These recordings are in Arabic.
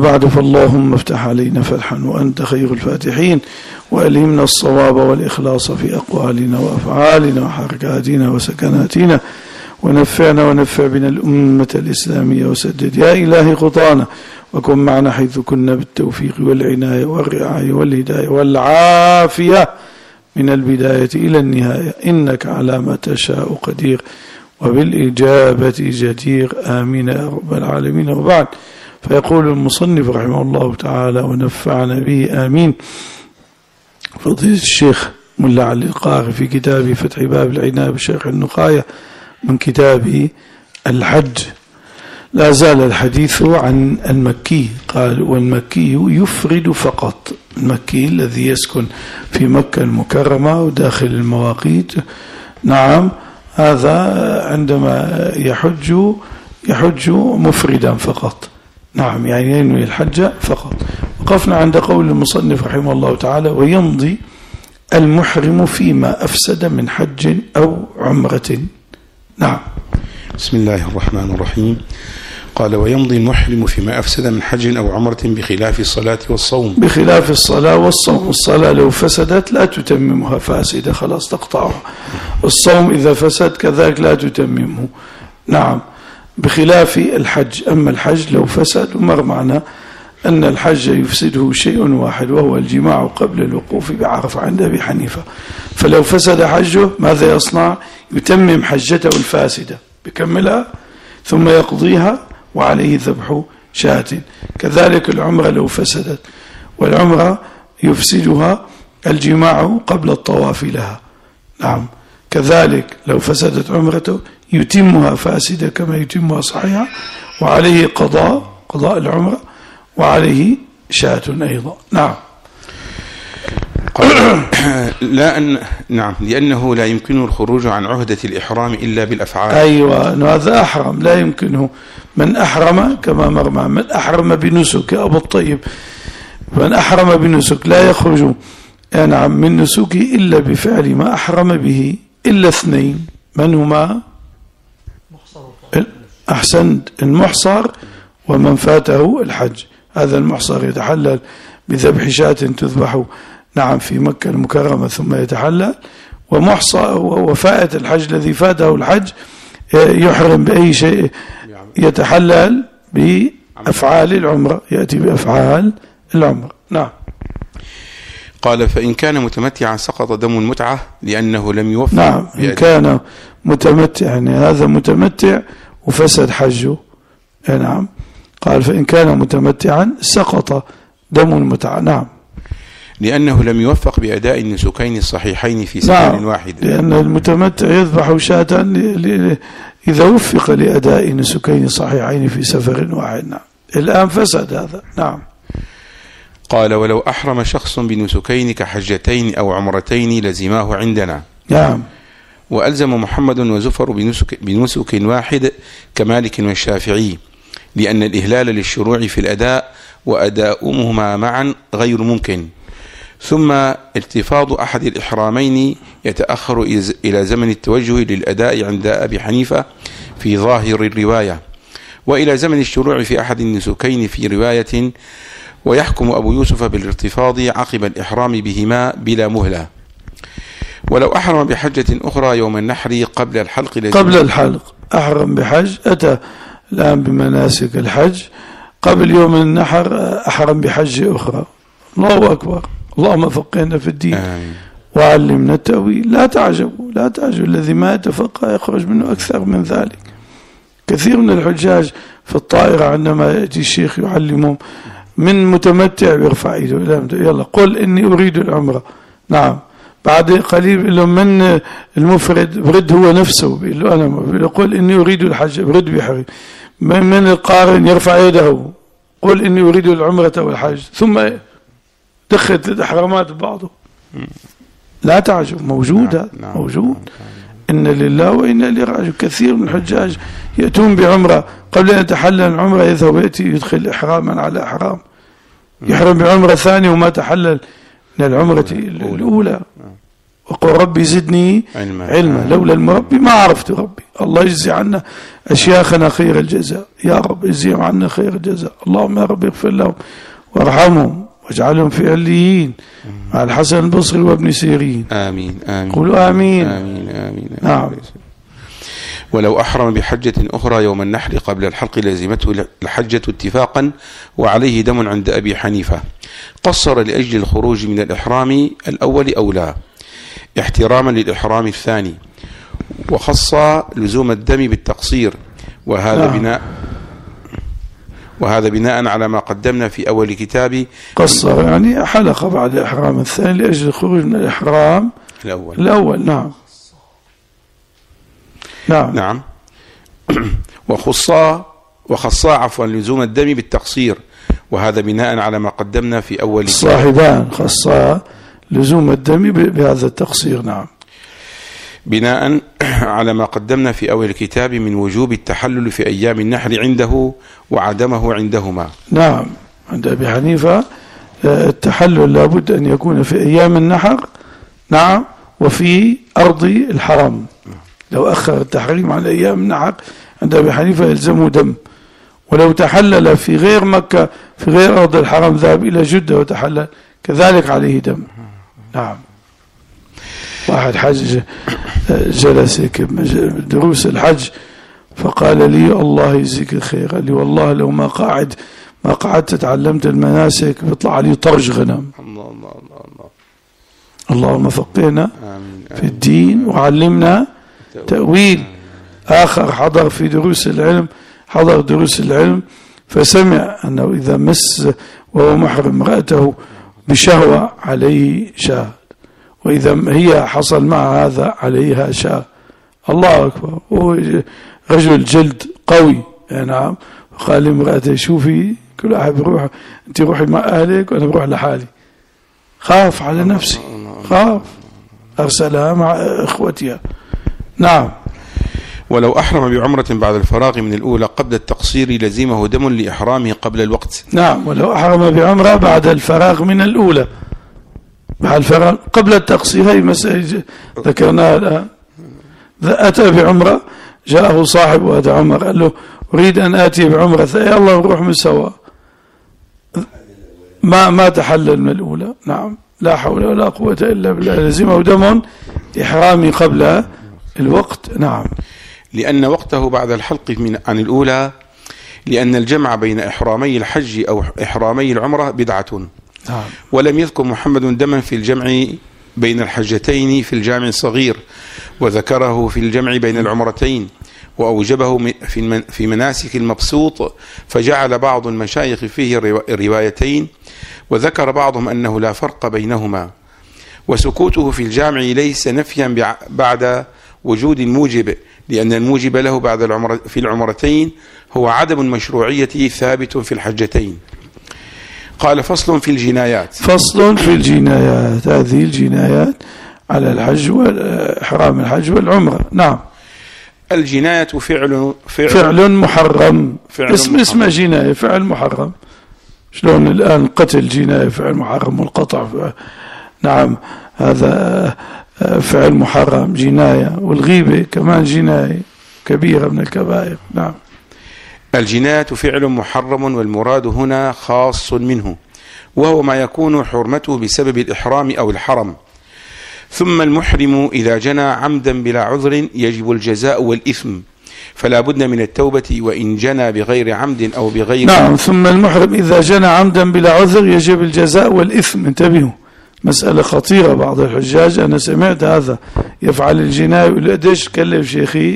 وبعد، فاللهم افتح علينا فتحا وأنت خير الفاتحين، وألهمنا الصواب والإخلاص في أقوالنا وأفعالنا وحركاتنا وسكناتنا، ونفعنا ونفع بنا الأمة الإسلامية، وسدد يا إلهي خطانا، وكن معنا حيث كنا بالتوفيق والعناية والرعاية والهداية والعافية من البداية إلى النهاية، إنك على ما تشاء قدير وبالإجابة جدير، آمين يا رب العالمين. وبعد، فيقول المصنف رحمه الله تعالى ونفعنا به آمين، فضيلة الشيخ ملا علي القاري في كتابه فتح باب العناية بشرح النقاية من كتابه الحج، لا زال الحديث عن المكي. قال: والمكي يفرد فقط، المكي الذي يسكن في مكة المكرمة وداخل المواقيت، نعم، هذا عندما يحج مفردا فقط، نعم، يعني ينوي الحج فقط. وقفنا عند قول المصنف رحمه الله تعالى: ويمضي المحرم فيما أفسد من حج أو عمرة. نعم. بسم الله الرحمن الرحيم. قال: ويمضي المحرم فيما أفسد من حج أو عمرة بخلاف الصلاة والصوم. بخلاف الصلاة والصوم، الصلاة لو فسدت لا تتممها، فاسدة خلاص تقطعها. الصوم إذا فسد كذلك لا تتممه، نعم، بخلاف الحج. أما الحج لو فسد، ومر معنا أن الحج يفسده شيء واحد وهو الجماع قبل الوقوف بعرفة عند أبي حنيفة، فلو فسد حجه ماذا يصنع؟ يتمم حجته الفاسدة، بكملها ثم يقضيها وعليه ذبح شاة. كذلك العمرة لو فسدت، والعمرة يفسدها الجماع قبل الطواف لها، نعم، كذلك لو فسدت عمرته يتمها فاسدة كما يتمها صحيحة، وعليه قضاء العمرة، وعليه شاة أيضا. نعم. نعم، لأنه لا يمكنه الخروج عن عهدة الإحرام إلا بالأفعال. أيوة، هذا أحرم، لا يمكنه. من أحرم كما مرمى، من أحرم بنسك، أبو الطيب، من أحرم بنسك لا يخرج نعم من نسكه إلا بفعل ما أحرم به، إلا اثنين، من هما؟ أحسنت، المحصر ومن فاته الحج. هذا المحصر يتحلل بذبح شاة تذبح، نعم، في مكة المكرمة ثم يتحلل، وفائت الحج الذي فاته الحج يحرم بأي شيء، يتحلل بأفعال العمرة، يأتي بأفعال العمرة. نعم. قال: فإن كان متمتعا سقط دم المتعة لأنه لم يوفق. نعم، إن كان متمتع، يعني هذا متمتع وفسد حجه، نعم، قال: فإن كان متمتعا سقط دم المتعة. نعم، لأنه لم يوفق بأداء النسكين الصحيحين في سفر واحد. لأن المتمتع يذبح شاة إذا وفق لأداء نسكين صحيحين في سفر واحد. نعم، الآن فسد هذا. نعم. قال: ولو أحرم شخص بنسكين كحجتين أو عمرتين لزماه عندنا. نعم. وألزم محمد وزفر بنسك واحد كمالك والشافعي، لأن الإهلال للشروع في الأداء وأداؤهما معا غير ممكن، ثم التفاض أحد الإحرامين يتأخر إلى زمن التوجه للأداء عند أبي حنيفة في ظاهر الرواية، وإلى زمن الشروع في أحد النسكين في رواية، ويحكم أبو يوسف بالارتفاض عقب الإحرام بهما بلا مهلة. ولو أحرم بحجة أخرى يوم النحر قبل الحلق أحرم بحج، أتى الآن بمناسك الحج قبل يوم النحر، أحرم بحج أخرى. الله أكبر، اللهم فقهنا في الدين وعلمنا التأويل. لا تعجبوا الذي ما يتفقه يخرج منه أكثر من ذلك. كثير من الحجاج في الطائرة عندما يأتي الشيخ يعلمهم، من متمتع بيرفع ايده، يلا قل إني أريد العمرة، نعم، بعد قليل يقول له من المفرد، برد هو نفسه، بيقول له أنا قل إني أريد الحج، برد بيحرم. من القارن يرفع يده، قل إني أريد العمرة والحج، ثم دخلت الإحرامات ببعضه. لا تعجب، موجود هذا، موجود. إن لله وإنا إليه راجعون. كثير من الحجاج يأتون بعمرة قبل أن يتحلل العمرة، يذهب ويأتي يدخل إحراما على إحرام، يحرم بعمرة ثانية وما تحلل من العمرة الأولى. وقل ربي زدني علما، لولا المربي ما عرفت ربي. الله يجزي عنا أشياخنا خير الجزاء، يا رب يجزيهم عنا خير الجزاء. اللهم يا رب اغفر لهم وارحمهم واجعلهم في عليين مع الحسن البصري وابن سيرين. آمين آمين. قولوا آمين. آمين آمين. نعم. ولو أحرم بحجة أخرى يوم النحر قبل الحلق لزمته الحجة اتفاقا وعليه دم عند أبي حنيفة، قصر لأجل الخروج من الإحرام الأول أو لا، احتراما للإحرام الثاني، وخص لزوم الدم بالتقصير، وهذا بناء على ما قدمنا في أول كتاب. قصر يعني حلق بعد الإحرام الثاني لأجل الخروج من الإحرام الأول. نعم نعم نعم. وخص عفوا لزوم الدم بالتقصير، وهذا بناء على ما قدمنا في أول كتاب. الصاحبان خص لزوم الدم بهذا التقصير. نعم. بناء على ما قدمنا في أول الكتاب من وجوب التحلل في أيام النحر عنده وعدمه عندهما. نعم. عند أبي حنيفة التحلل لابد أن يكون في أيام النحر. نعم. وفي أرض الحرم. لو أخر التحريم على أيام النحر عند أبي حنيفة يلزمه دم، ولو تحلل في غير مكة في غير أرض الحرم ذهب إلى جدة وتحلل كذلك عليه دم. نعم. واحد حج جلس دروس الحج فقال لي الله يجزيك الخير، قال لي والله لو ما قعدت تعلمت المناسك بيطلع لي طرج غنم. اللهم فقهنا في الدين وعلمنا تأويل. آخر حضر دروس العلم فسمع أنه إذا مس وهو محرم امرأته بشهوة عليه شاة، وإذا هي حصل مع هذا عليها شاة. الله أكبر. هو رجل جلد قوي. نعم. قال لامرأته شوفي كل واحد بروح، أنت روحي مع أهلك وأنا بروح لحالي. خاف على نفسي، خاف، أرسلها مع إخوتها. نعم. ولو أحرم بعمرة بعد الفراغ من الأولى قبل التقصير لزمه دم لإحرامه قبل الوقت. نعم. ولو أحرم بعمرة بعد الفراغ من الأولى مع الفراغ قبل التقصير، هي مسألة ذكرناها الآن. أتى بعمرة جاءه صاحب هذا عمر قال له أريد أن آتي بعمرة، يلا نروح من سوا، ما تحلل من الأولى. نعم. لا حول ولا قوة إلا بالله. لزمه دم إحرامي قبل الوقت. نعم. لأن وقته بعد الحلق عن الأولى، لأن الجمع بين إحرامي الحج أو إحرامي العمرة بدعة. نعم. ولم يذكر محمد دما في الجمع بين الحجتين في الجامع الصغير، وذكره في الجمع بين العمرتين، وأوجبه في مناسك المبسوط، فجعل بعض المشايخ فيه الروايتين، وذكر بعضهم أنه لا فرق بينهما. وسكوته في الجامع ليس نفيا بعد وجود الموجب، لأن الموجب له في العمرتين هو عدم المشروعية ثابت في الحجتين. قال فصل في الجنايات. فصل في الجنايات. هذه الجنايات على الحج وإحرام الحج والعمرة. نعم. الجناية فعل محرم. اسم جناية فعل محرم. شلون الآن قتل جناية فعل محرم، والقطع نعم هذا فعل محرم جناية، والغيبة كمان جناية كبيرة من الكبائر. نعم. الجناية فعل محرم، والمراد هنا خاص منه، وهو ما يكون حرمته بسبب الإحرام أو الحرم. ثم المحرم إذا جنى عمدا بلا عذر يجب الجزاء والإثم، فلا بد من التوبة وإن جنى بغير عمد أو بغير. نعم. ثم المحرم إذا جنى عمدا بلا عذر يجب الجزاء والإثم. انتبهوا، مسألة خطيرة. بعض الحجاج أنا سمعت هذا يفعل الجناية يقول قديش كلف شيخي،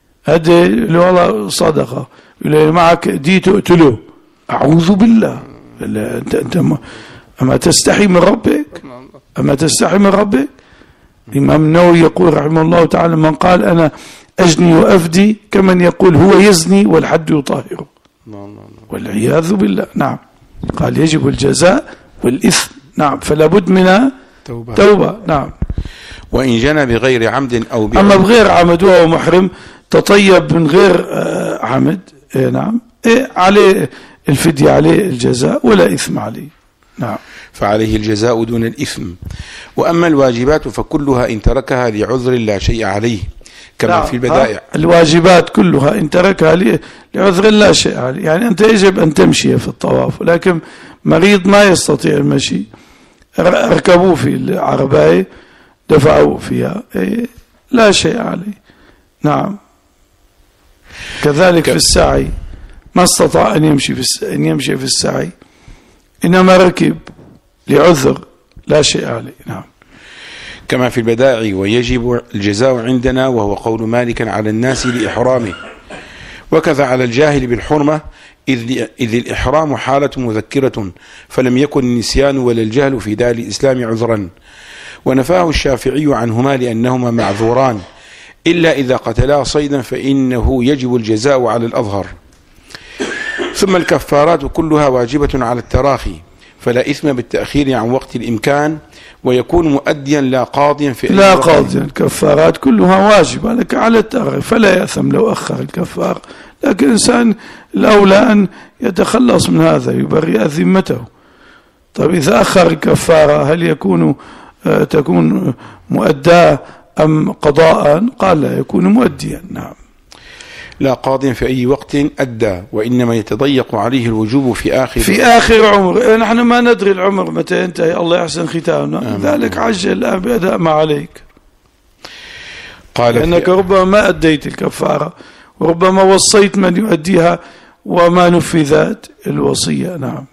هدي والله صدقة، يقول معك دي تقتله. أعوذ بالله. أنت أما تستحي من ربك، أما تستحي من ربك. الإمام النووي يقول رحمه الله تعالى من قال أنا أجني وأفدي كمن يقول هو يزني والحد يطهره، والعياذ بالله. نعم. قال يجب الجزاء والإثم. نعم. فلا بد من توبة. نعم. وإن جنى بغير عمد أو أما بغير عمد وهو محرم تطيب من غير عمد، نعم، عليه الفدية، عليه الجزاء ولا إثم عليه. نعم. فعليه الجزاء دون الإثم. وأما الواجبات فكلها إن تركها لعذر لا شيء عليه، كما في البدائع. الواجبات كلها إن تركها لعذر لا شيء عليه. يعني أنت يجب أن تمشي في الطواف، ولكن مريض ما يستطيع المشي، ركبوه في العرباية دفعوه فيها، لا شيء عليه. نعم. كذلك في السعي ما استطاع أن يمشي في السعي، إنما ركب لعذر لا شيء عليه. نعم. كما في البدائع. ويجب الجزاء عندنا، وهو قول مالك على الناس لإحرامه، وكذا على الجاهل بالحرمة، إذ الإحرام حالة مذكرة، فلم يكن النسيان ولا الجهل في دار الإسلام عذرا. ونفاه الشافعي عنهما لأنهما معذوران، إلا إذا قتلا صيدا فإنه يجب الجزاء على الأظهر. ثم الكفارات كلها واجبة على التراخي، فلا إثم بالتأخير عن وقت الإمكان، ويكون مؤديا لا قاضيا في لا قاضيا. الكفارات كلها واجبة لك على التأخير، فلا يأثم لو أخر الكفار، لكن الإنسان الأولى أن يتخلص من هذا، يبرئ ذمته. طيب إذا أخر الكفارة هل تكون مؤداة أم قضاء؟ قال لا، يكون مؤديا. نعم. لا قاضي في أي وقت أدى، وإنما يتضيق عليه الوجوب في آخر عمر. نحن ما ندري العمر متى ينتهي، الله يحسن ختامنا، ذلك عجل الآن بأداء ما عليك، قال لأنك ربما ما أديت الكفارة، وربما وصيت من يؤديها وما نفذت الوصية. نعم.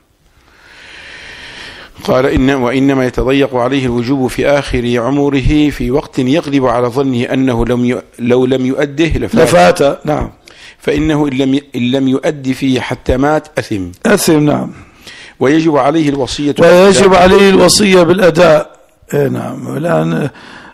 قال وإنما يتضيق عليه الوجوب في آخر عمره في وقت يغلب على ظنه أنه لو لم يؤده لفات. نعم. فإنه إن لم يؤدي فيه حتى مات أثم. نعم. ويجب عليه الوصية بالأداء. نعم. الآن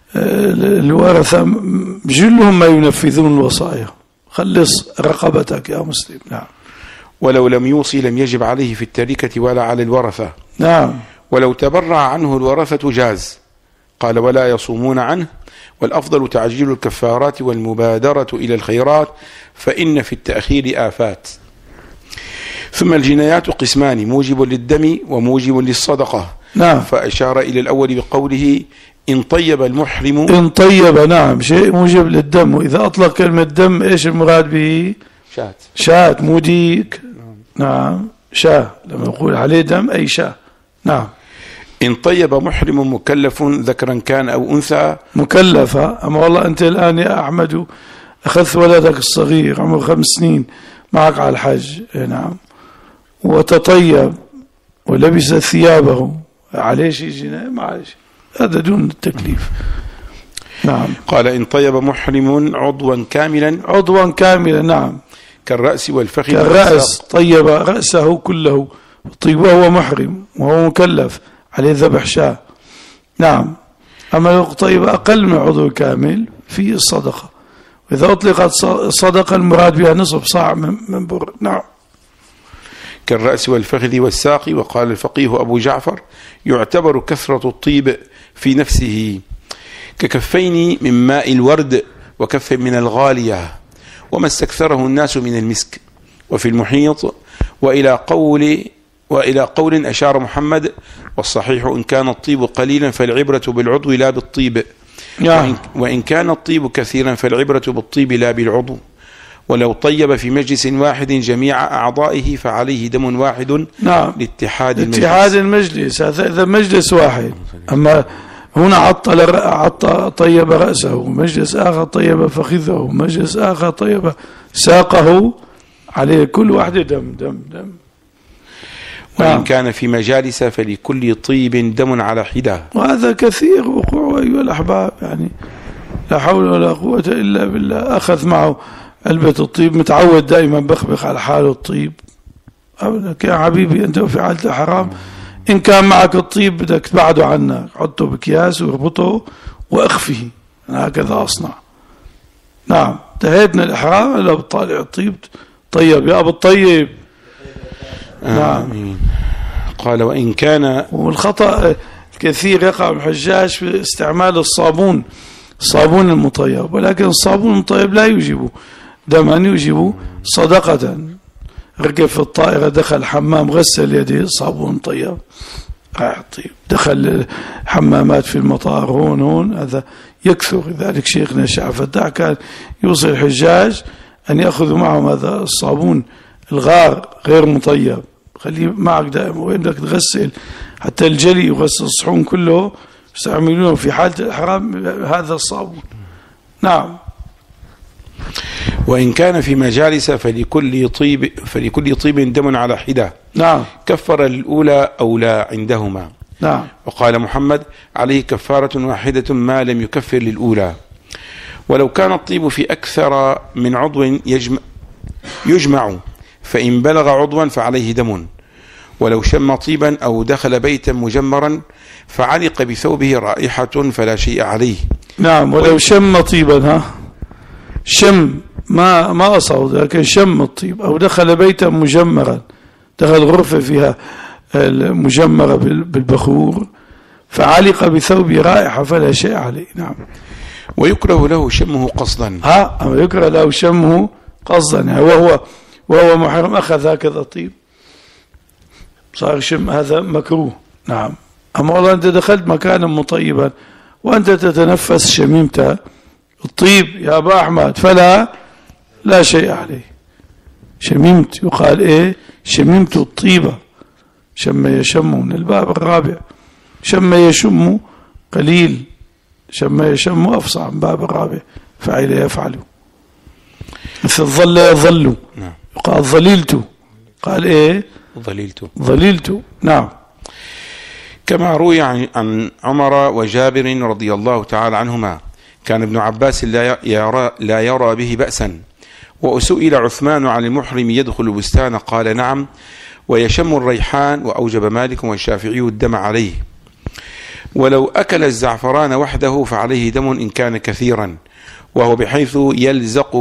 الورثة جلهم ما ينفذون الوصايا، خلص رقبتك يا مسلم. نعم. ولو لم يوصي لم يجب عليه في التركة ولا على الورثة. نعم. ولو تبرع عنه الورثة جاز. قال ولا يصومون عنه، والأفضل تعجيل الكفارات والمبادرة إلى الخيرات، فإن في التأخير آفات. ثم الجنايات قسمان، موجب للدم وموجب للصدقة. نعم. فأشار إلى الأول بقوله إن طيب المحرم. إن طيب، نعم، شيء موجب للدم. وإذا أطلق كلمة دم إيش المراد به؟ شاة مو ديك. نعم. شاة لما يقول عليه دم أي شاة. نعم. إن طيب محرم مكلف ذكرا كان أو أنثى. مكلفة. أما والله أنت الآن يا أحمد أخذت ولدك الصغير عمره 5 سنين معك على الحج، نعم، وتطيب ولبس ثيابه، عليه شيء جناية؟ ما عليه شيء، هذا دون التكليف. نعم. قال إن طيب محرم عضوا كاملا. نعم. كالرأس والفخذ. كالرأس، طيب رأسه كله طيب وهو محرم وهو مكلف، عليه ذبح شاة. نعم. أما لو طيب أقل من عضو كامل في الصدقة، وإذا أطلقت صدقة المراد بها نصف صاع من بر. نعم. كالرأس والفخذ والساق. وقال الفقيه أبو جعفر يعتبر كثرة الطيب في نفسه ككفين من ماء الورد وكف من الغالية، وما استكثره الناس من المسك. وفي المحيط وإلى قول أشار محمد، والصحيح إن كان الطيب قليلا فالعبرة بالعضو لا بالطيب، وإن كان الطيب كثيرا فالعبرة بالطيب لا بالعضو. ولو طيب في مجلس واحد جميع أعضائه فعليه دم واحد. نعم. لاتحاد المجلس. هذا إذا مجلس واحد. أما هنا طيب رأسه، مجلس آخر طيب فخذه، مجلس آخر طيب ساقه، عليه كل واحد دم. وإن كان في مجالس فلكل طيب دم على حدة. وهذا كثير وقوع أيها الأحباب، يعني لا حول ولا قوة إلا بالله. أخذ معه علبة الطيب، متعود دائما بخبخ على حاله الطيب. يا حبيبي أنت في حالة حرام، إن كان معك الطيب بدك تبعده عنك، حطه بكياس واربطه وأخفه، هكذا أصنع. نعم. انتهيت من الإحرام إلا بطالع الطيب. طيب يا أبو الطيب. نعم. قال وإن كان. والخطأ الكثير يقع الحجاج في استعمال الصابون المطيب، ولكن الصابون المطيب لا يوجب دما، يوجب صدقة. ركب في الطائرة، دخل حمام، غسل يديه، صابون طيب طيب، دخل حمامات في المطار هون هذا يكثر. لذلك شيخنا الشيخ عبد الفتاح كان يوصي الحجاج أن يأخذوا معهم هذا الصابون الغار غير مطيب، خليه معك دائما، وين بدك تغسل حتى الجلي وغسل الصحون كله يستعملونه في حالة الإحرام هذا الصابون. نعم. وإن كان في مجالس فلكل طيب دم على حدة. نعم. كفر الأولى أو لا عندهما. نعم. وقال محمد عليه كفارة واحدة ما لم يكفر للأولى. ولو كان الطيب في أكثر من عضو يجمع فإن بلغ عضوا فعليه دم. ولو شم طيبا أو دخل بيتا مجمرا فعلق بثوبه رائحة فلا شيء عليه. نعم. ولو شم طيبا، شم ما أصعد، لكن شم الطيب أو دخل بيتا مجمرا، دخل غرفة فيها مجمرة بالبخور فعلق بثوبه رائحة فلا شيء عليه. نعم. ويكره له شمه قصدا. يكره له شمه قصدا، يعني وهو محرم أخذ هكذا طيب صار شم، هذا مكروه. نعم. أما والله أنت دخلت مكانا مطيبا وأنت تتنفس شميمة الطيب يا أبا أحمد فلا لا شيء عليه. شميمت يقال إيه؟ شميمت الطيبة. شم يشم من الباب الرابع. شم يشم قليل، شم يشم أفصح من باب الرابع. فعل يفعل. مثل ظل يظل. نعم. يقال ظللت، قال إيه؟ ظللت. نعم. كما روي عن عمر وجابر رضي الله تعالى عنهما كان ابن عباس لا يرى به بأسا. وسئل عثمان عن المحرم يدخل البستان قال نعم ويشم الريحان، وأوجب مالك والشافعي الدم عليه. ولو أكل الزعفران وحده فعليه دم إن كان كثيرا، وهو بحيث يلزق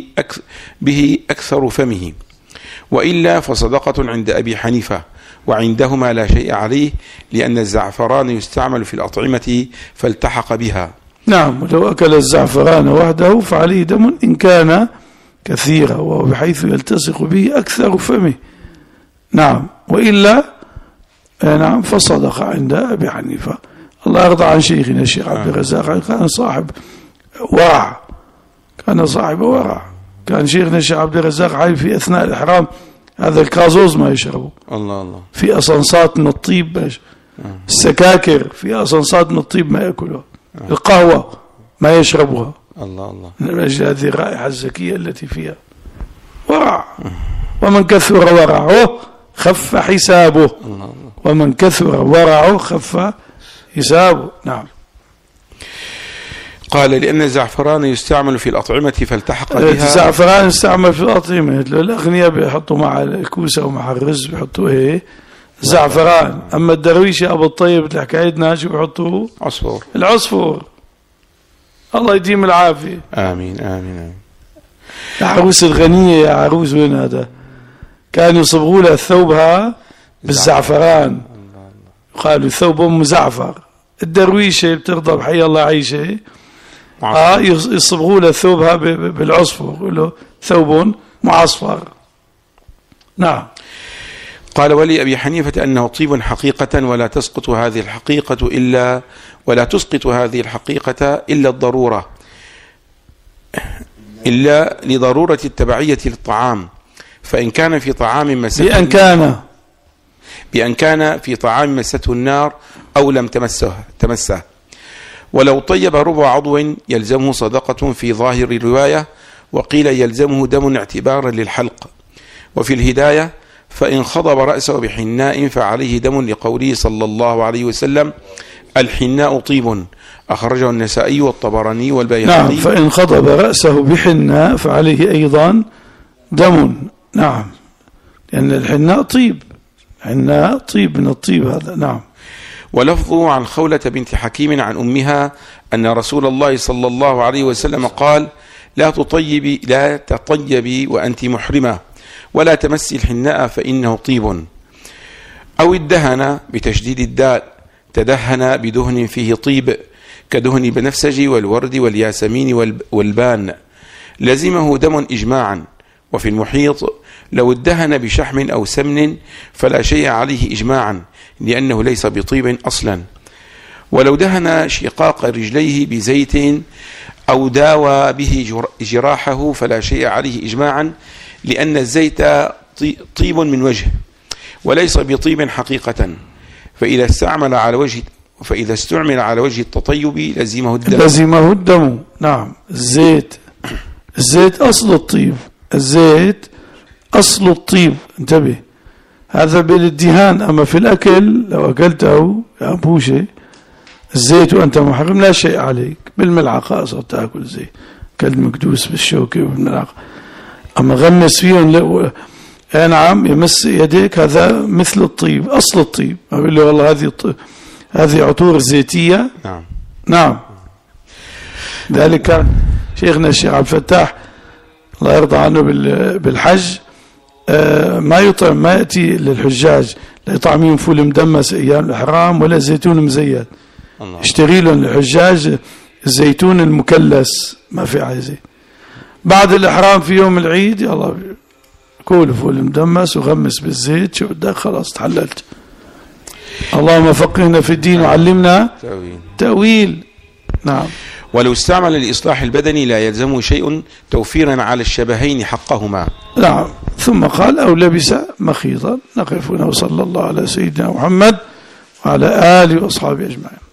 به أكثر فمه، وإلا فصدقة عند أبي حنيفة، وعندهما لا شيء عليه لأن الزعفران يستعمل في الأطعمة فالتحق بها. نعم. ولو أكل الزعفران وحده فعليه دم إن كان كثيرا، وهو بحيث يلتصق به أكثر فمه. نعم. وإلا نعم فصدق عند أبي حنيفة. الله يرضى عن شيخنا الشيخ عبد الرزاق، كان صاحب ورع، كان صاحب ورع. كان شيخنا الشيخ عبد الرزاق عايب في أثناء الإحرام هذا الكازوز ما يشربه. الله. في أصنصات من الطيب، السكاكر في أصنصات من الطيب ما يأكلها، القهوة ما يشربها. الله. من أجل هذه الرائحة الزكية التي فيها ورع. ومن كثر ورعه خف حسابه. ومن كثر ورعه خف حسابه. نعم. قال لأن الزعفران يستعمل في الأطعمة فالتحق بها. الزعفران يستعمل في الأطعمة، الأغنياء بيحطوا مع الكوسة ومع الرز بيحطوا إيه؟ زعفران. أما الدرويش أبو الطيب الحكايتنا شو بيحطوا؟ عصفور. العصفور. الله يديم العافية. آمين آمين. العروس الغنية يا عروس وين هذا؟ كانوا يصبغوا لها ثوبها بالزعفران، قالوا ثوب مزعفر. الدرويشة بترضى بحي الله عيشة يصبغوا لها ثوبها بالعصفر، يقولوا ثوب معصفر. نعم. قال ولي أبي حنيفة أنه طيب حقيقة ولا تسقط هذه الحقيقة إلا الضرورة، إلا لضرورة التبعية للطعام. فإن كان في طعام بأن كان في طعام مسته النار أو لم تمسه. ولو طيب ربع عضو يلزمه صدقة في ظاهر الرواية، وقيل يلزمه دم اعتبارا للحلق. وفي الهداية فإن خضب رأسه بحناء فعليه دم لقوله صلى الله عليه وسلم الحناء طيب، أخرجه النسائي والطبراني والبيهقي. نعم. فإن خضب رأسه بحناء فعليه أيضا دم. نعم. لأن الحناء طيب، حناء طيب من الطيب هذا. نعم. ولفظه عن خولة بنت حكيم عن أمها أن رسول الله صلى الله عليه وسلم قال لا تطيبي وأنت محرمة، ولا تمسي الحناء فإنه طيب. أو الدهن بتشديد الدال، تدهن بدهن فيه طيب كدهن بنفسجي والورد والياسمين والبان، لزمه دم إجماعا. وفي المحيط لو ادهن بشحم أو سمن فلا شيء عليه إجماعا، لأنه ليس بطيب أصلا. ولو دهن شقاق رجليه بزيت أو داوى به جراحه فلا شيء عليه إجماعا، لأن الزيت طيب من وجه وليس بطيب حقيقة، فإذا استعمل على وجه التطيب لزمه الدم. نعم. الزيت أصل الطيب، الزيت أصل الطيب، انتبه، هذا بالادهان. أما في الأكل لو أكلته يا أبوشي الزيت وأنت محرم لا شيء عليك، بالملعقة أصلا تأكل زيت، كل مكدوس بالشوكة وبالملعقة. أما غمس فيهم نعم يمس يديك، هذا مثل الطيب، أصل الطيب. أقول له والله هذه عطور زيتية. نعم. ذلك شيخنا الشيخ عبد الفتاح الله يرضى عنه بالحج ما يأتي للحجاج لا يطعمين فول مدمس أيام الإحرام ولا زيتون مزيت، اشتري لهم الحجاج الزيتون المكلس ما في عايزه. بعد الإحرام في يوم العيد يلا كول فول مدمس وغمس بالزيت، شو بدك خلاص تحللت. اللهم فقهنا في الدين وعلمنا تأويل. نعم. ولو استعمل الإصلاح البدني لا يلزمه شيء توفيرا على الشبهين حقهما. نعم. ثم قال أو لبس مخيطا. نقف هنا وصلى الله على سيدنا محمد وعلى آله وأصحابه أجمعين.